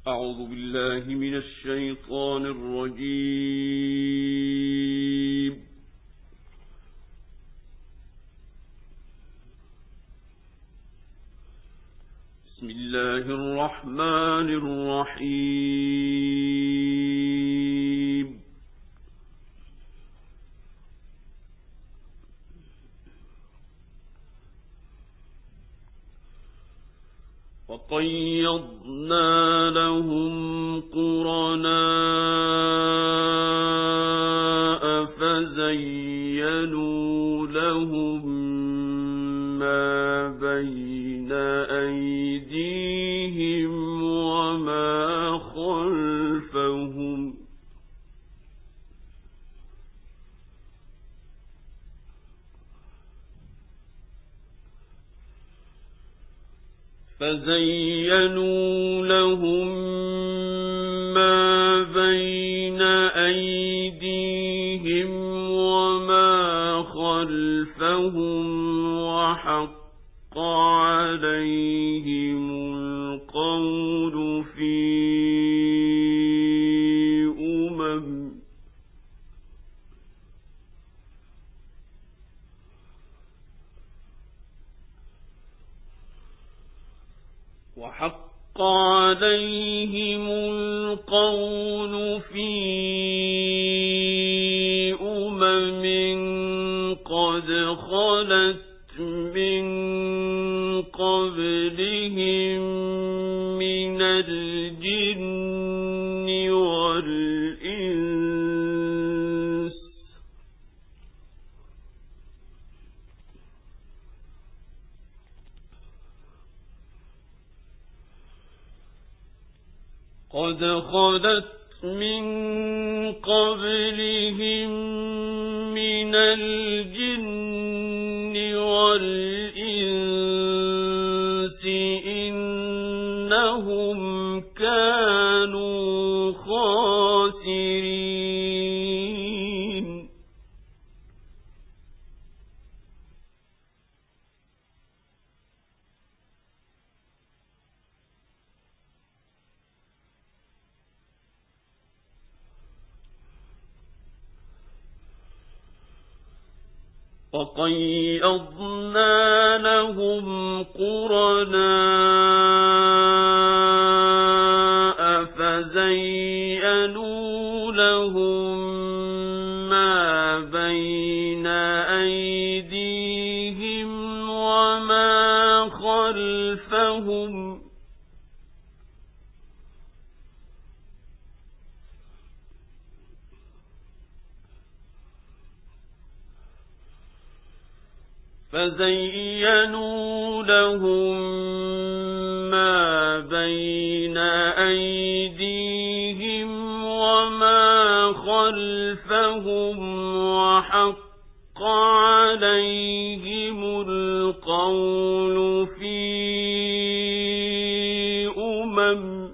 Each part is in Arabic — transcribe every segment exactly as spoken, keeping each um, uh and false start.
أعوذ بالله من الشيطان الرجيم. بسم الله الرحمن الرحيم. وقيضنا لهم قرناء فزينوا لهم ما بين أيديهم وما خلفهم فزينوا لهم ما بين أيديهم وما خلفهم وحق عليهم القول في أمم وحق عليهم القول في أمم قد خلت من قبلهم من الجن والإنس قد خلت من قبلهم من الجن والإنس إنهم كانوا خاسرين وقيضنا لهم قرناء فزينوا لهم ما بين أيديهم وما خلفهم فزينوا لهم ما بين أيديهم وما خلفهم وحق عليهم القول في أمم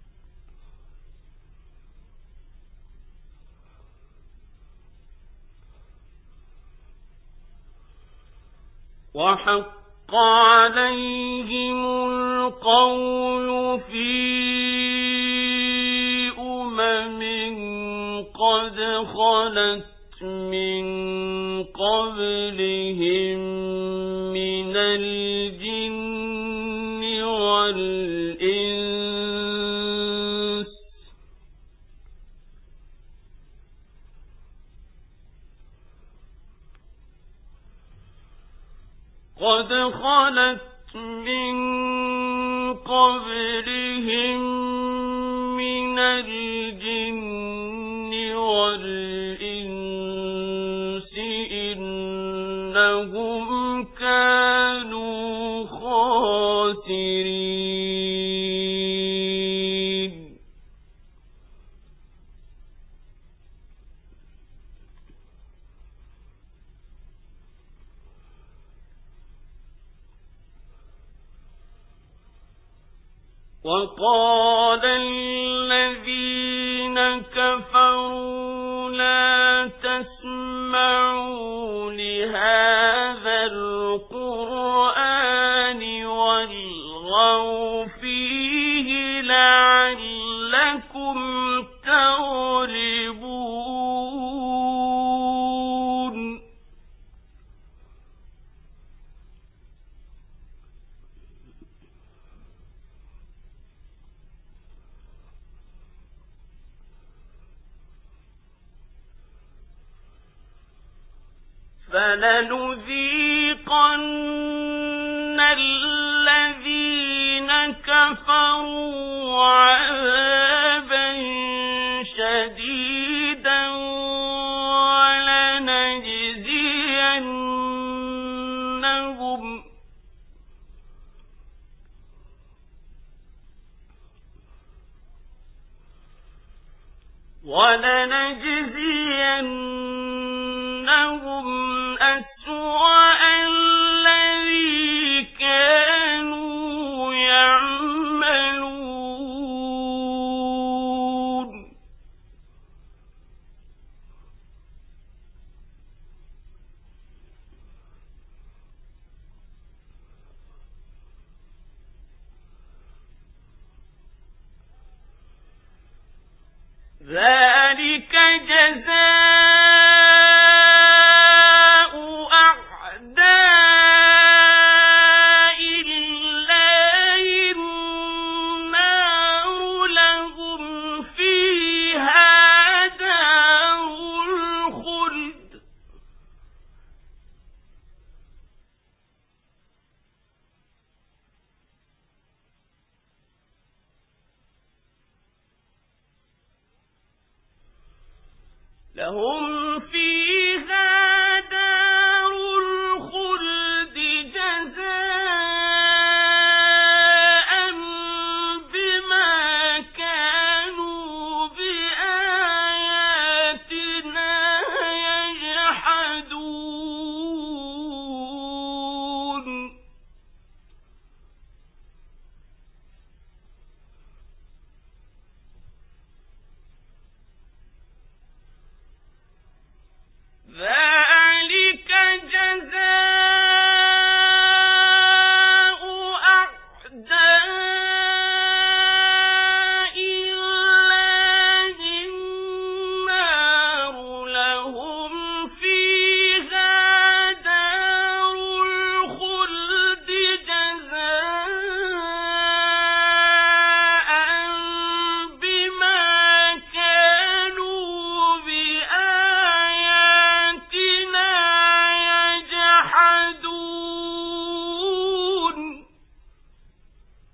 وحق عليهم القول في أمم قد خلت من قبلهم من الجن والإنس قد خلت من قبلهم من الجن والإنس إنهم كانوا خاسرين وقال الذين كفروا لا تسمعوا لهذا القرآن والغوا فيه لعلكم أنكم تغلبون فلنذيقن الذين كفروا عذابا شديدا ولنجزينهم ولنجزينهم أسوأ الذي كانوا يعملون ذلك جزاء أعداء الله النار لهم فيها دار الخلد لهم فيها دار الخلد جزاء بما كانوا بآياتنا يجحدون ذلك جزاء أعداء الله النار لهم فيها دار الخلد جزاء بما كانوا بآياتنا يجحدون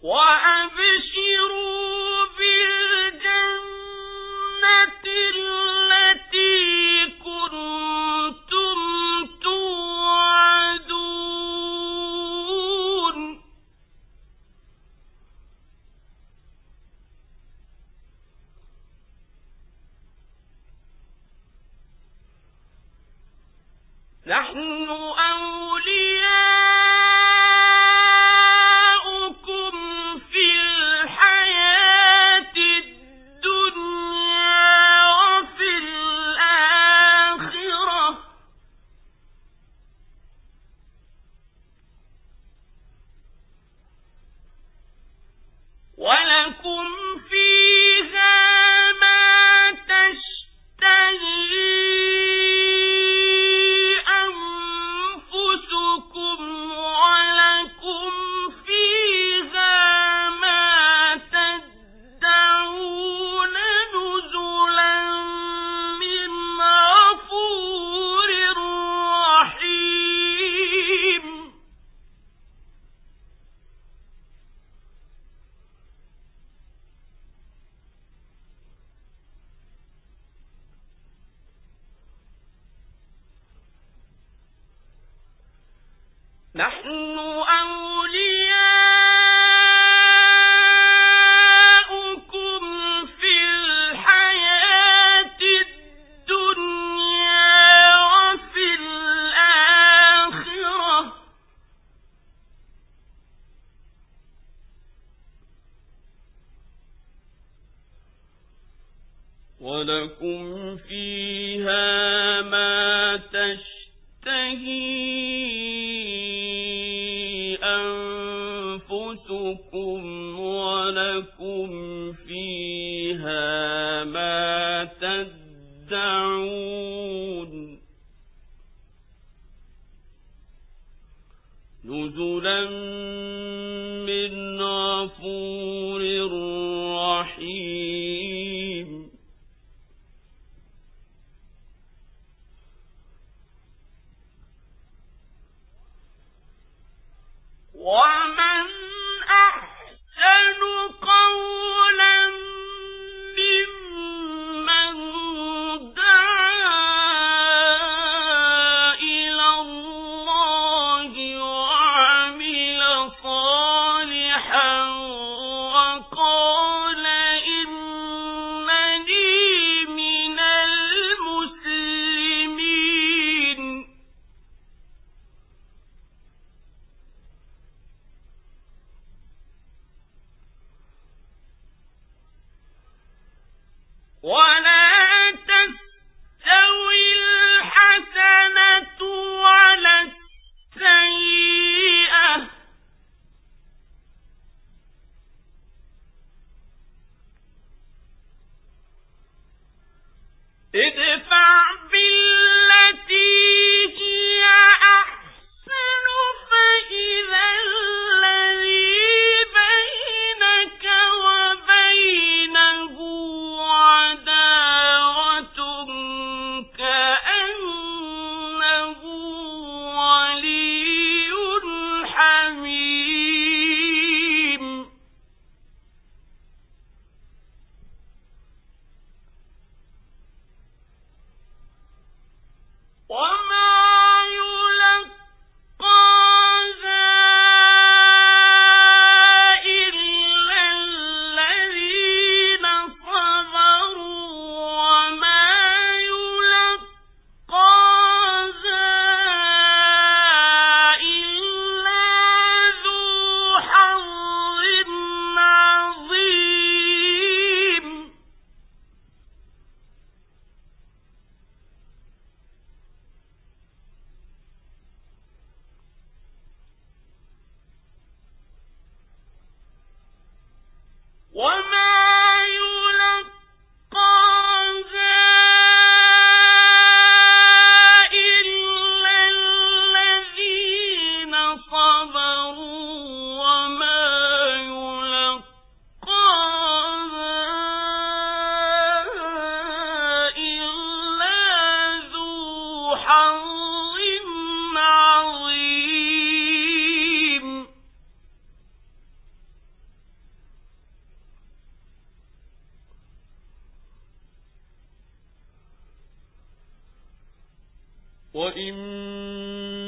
وأبشروا بالجنة التي كنتم توعدون نحن أولياؤكم في الحياة الدنيا وفي الآخرة ولكم فيها ما تشتهي أنفسكم ولكم فيها ما تدعون نزلا من غفور رحيم نحن أولياؤكم في الحياة الدنيا وفي الآخرة ولكم فيها ما تشتهي أنفسكم ولكم فيها ما تدعون نزلا من غفور رحيم ومن أحسن قولا ممن دعا إلى الله وعمل صالحا وقال إنني من المسلمين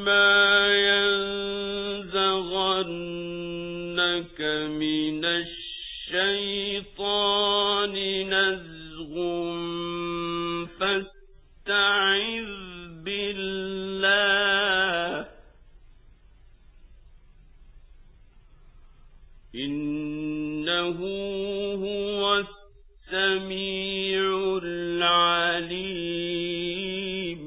ينزغنك من الشيطان نزغ فاستعذ بالله إنه هو السميع العليم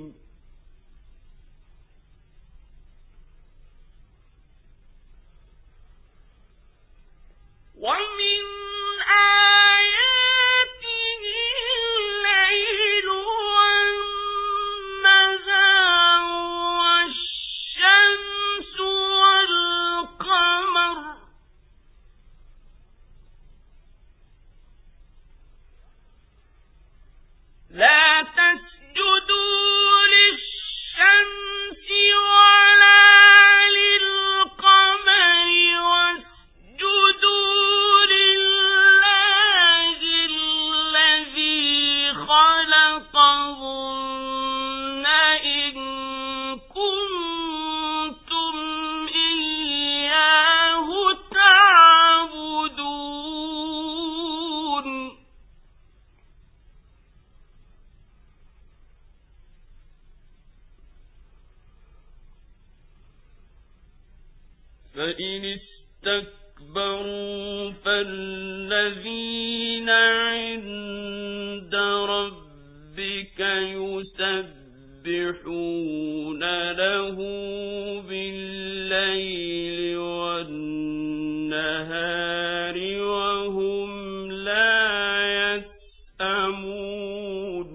ومن آياته الليل والنهار والشمس والقمر لا تسجدوا للشمس ولا للقمر واسجدوا لله الذي خلقهن إن كنتم إياه تعبدون فإن استكبروا فالذين عند ربك يسبحون له بالليل والنهار وهم لا يسأمون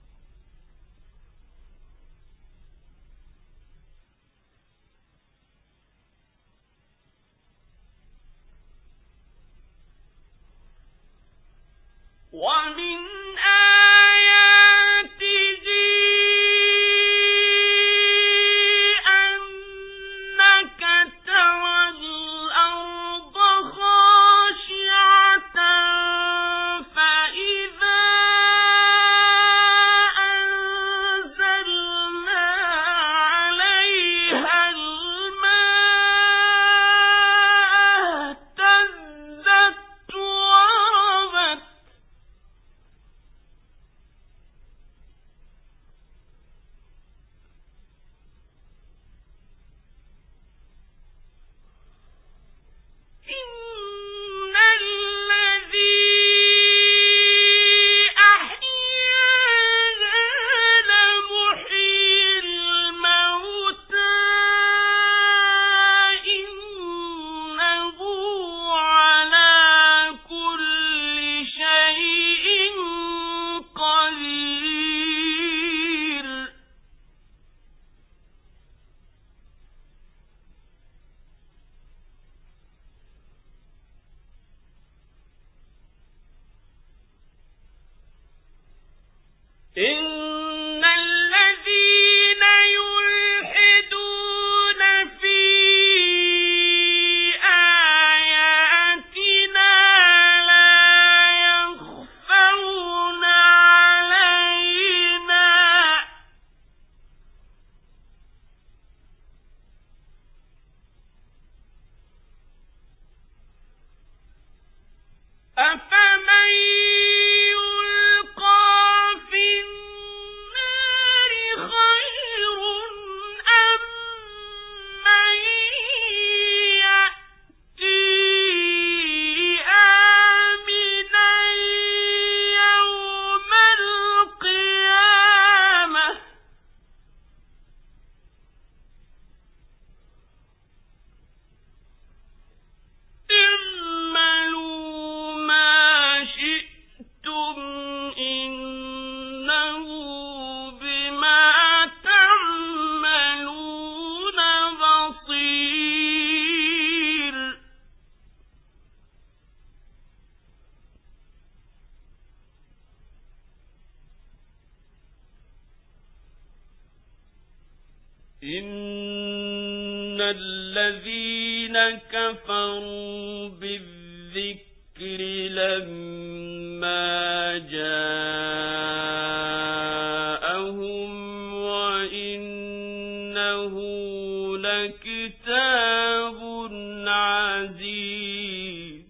ومن آياته أنك ترى الأرض خاشعة فإذا أنزلنا عليها الماء اهتزت وربت إن الذي أحياها لمحيي الموتى إنه على كل شيء قدير إن الذين يلحدون في آياتنا لا يخفون علينا أفمن يلقى في النار خير أم من يأتي آمنا يوم القيامة اعملوا ما شئتم إنه بما تعملون بصير إن الذين كفروا بالذكر لما جاءهم وإنه لكتاب عزيز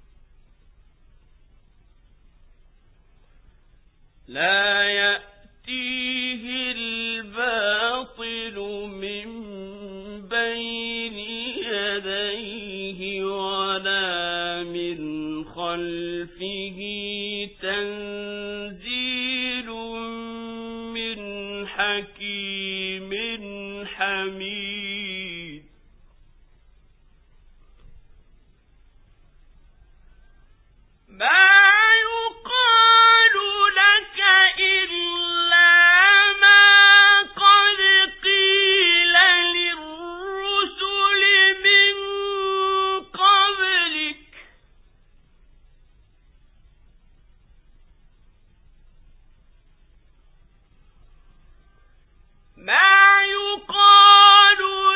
لا يأتيه الباطل من بين يديه ولا من خلفه تنزيل من حكيم حميد ما يقال لك إلا ما قد قيل للرسل من قبلك ما يقال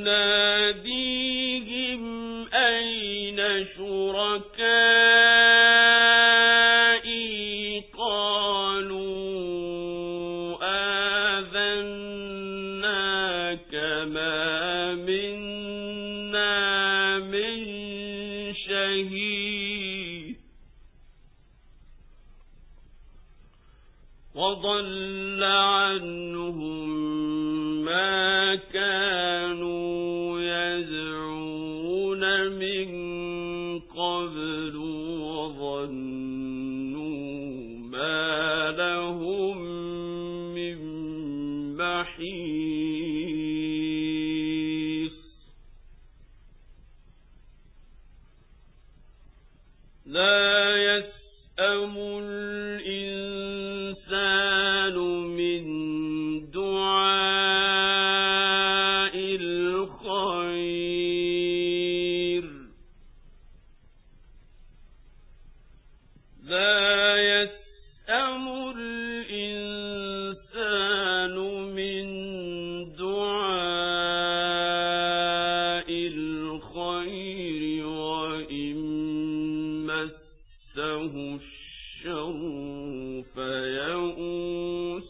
يناديهم أين شركائي قالوا آذناك ما منا من شهيد وضل عنهم ما كانوا يدعون من قبل وظنوا ما لهم من محيص لا يسأم الإنسان من دعاء الخير لا يسأم الإنسان من دعاء الخير وإن مسه الشر فيئوس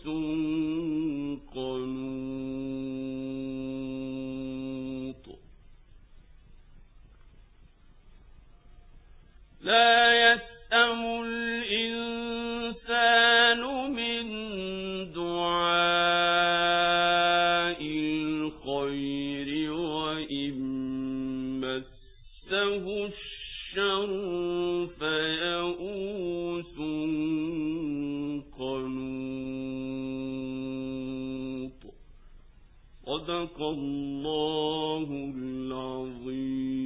قنوط لا يسأم الإنسان من دعاء الخير وإن مسه الشر فيئوس قنوط صدق الله العظيم.